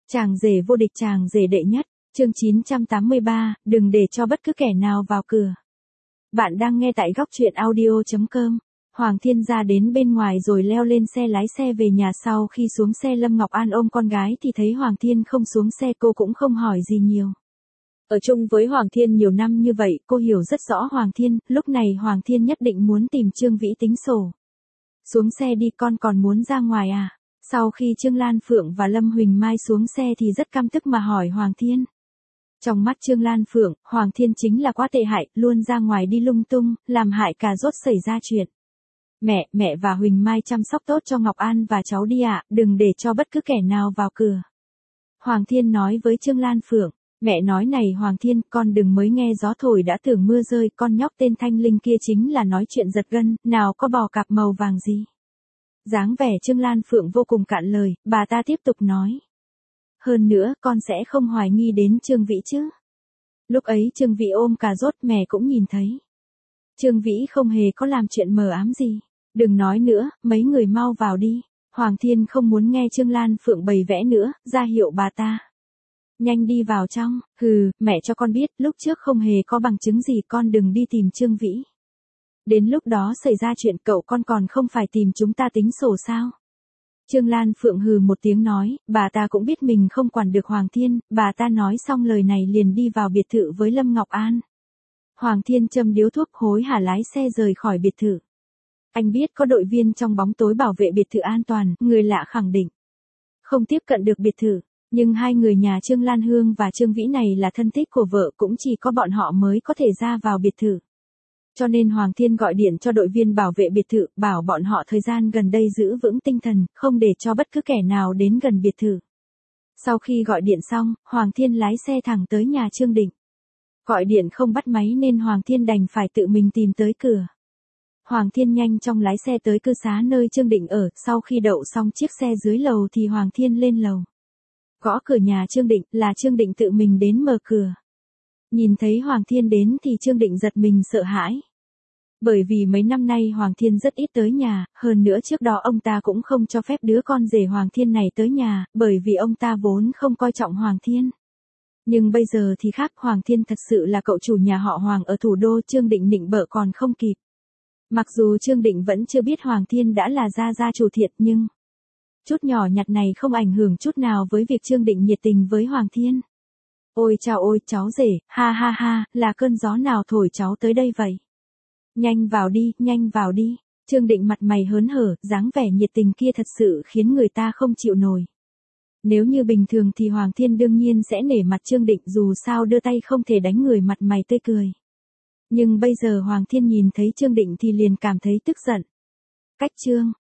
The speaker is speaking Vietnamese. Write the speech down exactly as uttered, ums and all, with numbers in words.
Chàng rể vô địch, chàng rể đệ nhất, chương chín trăm tám mươi ba, đừng để cho bất cứ kẻ nào vào cửa. Bạn đang nghe tại góc truyện audio chấm com. Hoàng Thiên ra đến bên ngoài rồi leo lên xe lái xe về nhà. Sau khi xuống xe, Lâm Ngọc An ôm con gái thì thấy Hoàng Thiên không xuống xe, cô cũng không hỏi gì nhiều. Ở chung với Hoàng Thiên nhiều năm như vậy, cô hiểu rất rõ Hoàng Thiên, lúc này Hoàng Thiên nhất định muốn tìm Trương Vĩ tính sổ. Xuống xe đi, con còn muốn ra ngoài à? Sau khi Trương Lan Phượng và Lâm Huỳnh Mai xuống xe thì rất căm tức mà hỏi Hoàng Thiên. Trong mắt Trương Lan Phượng, Hoàng Thiên chính là quá tệ hại, luôn ra ngoài đi lung tung, làm hại cà rốt xảy ra chuyện. Mẹ, mẹ và Huỳnh Mai chăm sóc tốt cho Ngọc An và cháu đi ạ, đừng để cho bất cứ kẻ nào vào cửa. Hoàng Thiên nói với Trương Lan Phượng. Mẹ nói này Hoàng Thiên, con đừng mới nghe gió thổi đã tưởng mưa rơi, con nhóc tên Thanh Linh kia chính là nói chuyện giật gân, nào có bò cạp màu vàng gì. Dáng vẻ Trương Lan Phượng vô cùng cạn lời, bà ta tiếp tục nói. Hơn nữa, con sẽ không hoài nghi đến Trương Vĩ chứ. Lúc ấy Trương Vĩ ôm cà rốt, mẹ cũng nhìn thấy. Trương Vĩ không hề có làm chuyện mờ ám gì. Đừng nói nữa, mấy người mau vào đi. Hoàng Thiên không muốn nghe Trương Lan Phượng bày vẽ nữa, ra hiệu bà ta. Nhanh đi vào trong, hừ, mẹ cho con biết, lúc trước không hề có bằng chứng gì, con đừng đi tìm Trương Vĩ. Đến lúc đó xảy ra chuyện cậu con còn không phải tìm chúng ta tính sổ sao? Trương Lan Phượng hừ một tiếng nói, bà ta cũng biết mình không quản được Hoàng Thiên, bà ta nói xong lời này liền đi vào biệt thự với Lâm Ngọc An. Hoàng Thiên châm điếu thuốc hối hả lái xe rời khỏi biệt thự. Anh biết có đội viên trong bóng tối bảo vệ biệt thự an toàn, người lạ khẳng định không tiếp cận được biệt thự. Nhưng hai người nhà Trương Lan Hương và Trương Vĩ này là thân thích của vợ, cũng chỉ có bọn họ mới có thể ra vào biệt thự. Cho nên Hoàng Thiên gọi điện cho đội viên bảo vệ biệt thự, bảo bọn họ thời gian gần đây giữ vững tinh thần, không để cho bất cứ kẻ nào đến gần biệt thự. Sau khi gọi điện xong, Hoàng Thiên lái xe thẳng tới nhà Trương Định. Gọi điện không bắt máy nên Hoàng Thiên đành phải tự mình tìm tới cửa. Hoàng Thiên nhanh chóng lái xe tới cư xá nơi Trương Định ở, sau khi đậu xong chiếc xe dưới lầu thì Hoàng Thiên lên lầu. Gõ cửa nhà Trương Định, là Trương Định tự mình đến mở cửa. Nhìn thấy Hoàng Thiên đến thì Trương Định giật mình sợ hãi. Bởi vì mấy năm nay Hoàng Thiên rất ít tới nhà, hơn nữa trước đó ông ta cũng không cho phép đứa con rể Hoàng Thiên này tới nhà, bởi vì ông ta vốn không coi trọng Hoàng Thiên. Nhưng bây giờ thì khác, Hoàng Thiên thật sự là cậu chủ nhà họ Hoàng ở thủ đô, Trương Định nịnh bợ còn không kịp. Mặc dù Trương Định vẫn chưa biết Hoàng Thiên đã là gia gia chủ thiệt nhưng chút nhỏ nhặt này không ảnh hưởng chút nào với việc Trương Định nhiệt tình với Hoàng Thiên. Ôi chào ôi cháu rể, ha ha ha, là cơn gió nào thổi cháu tới đây vậy? Nhanh vào đi, nhanh vào đi. Trương Định mặt mày hớn hở, dáng vẻ nhiệt tình kia thật sự khiến người ta không chịu nổi. Nếu như bình thường thì Hoàng Thiên đương nhiên sẽ nể mặt Trương Định, dù sao đưa tay không thể đánh người mặt mày tươi cười. Nhưng bây giờ Hoàng Thiên nhìn thấy Trương Định thì liền cảm thấy tức giận. Cách Trương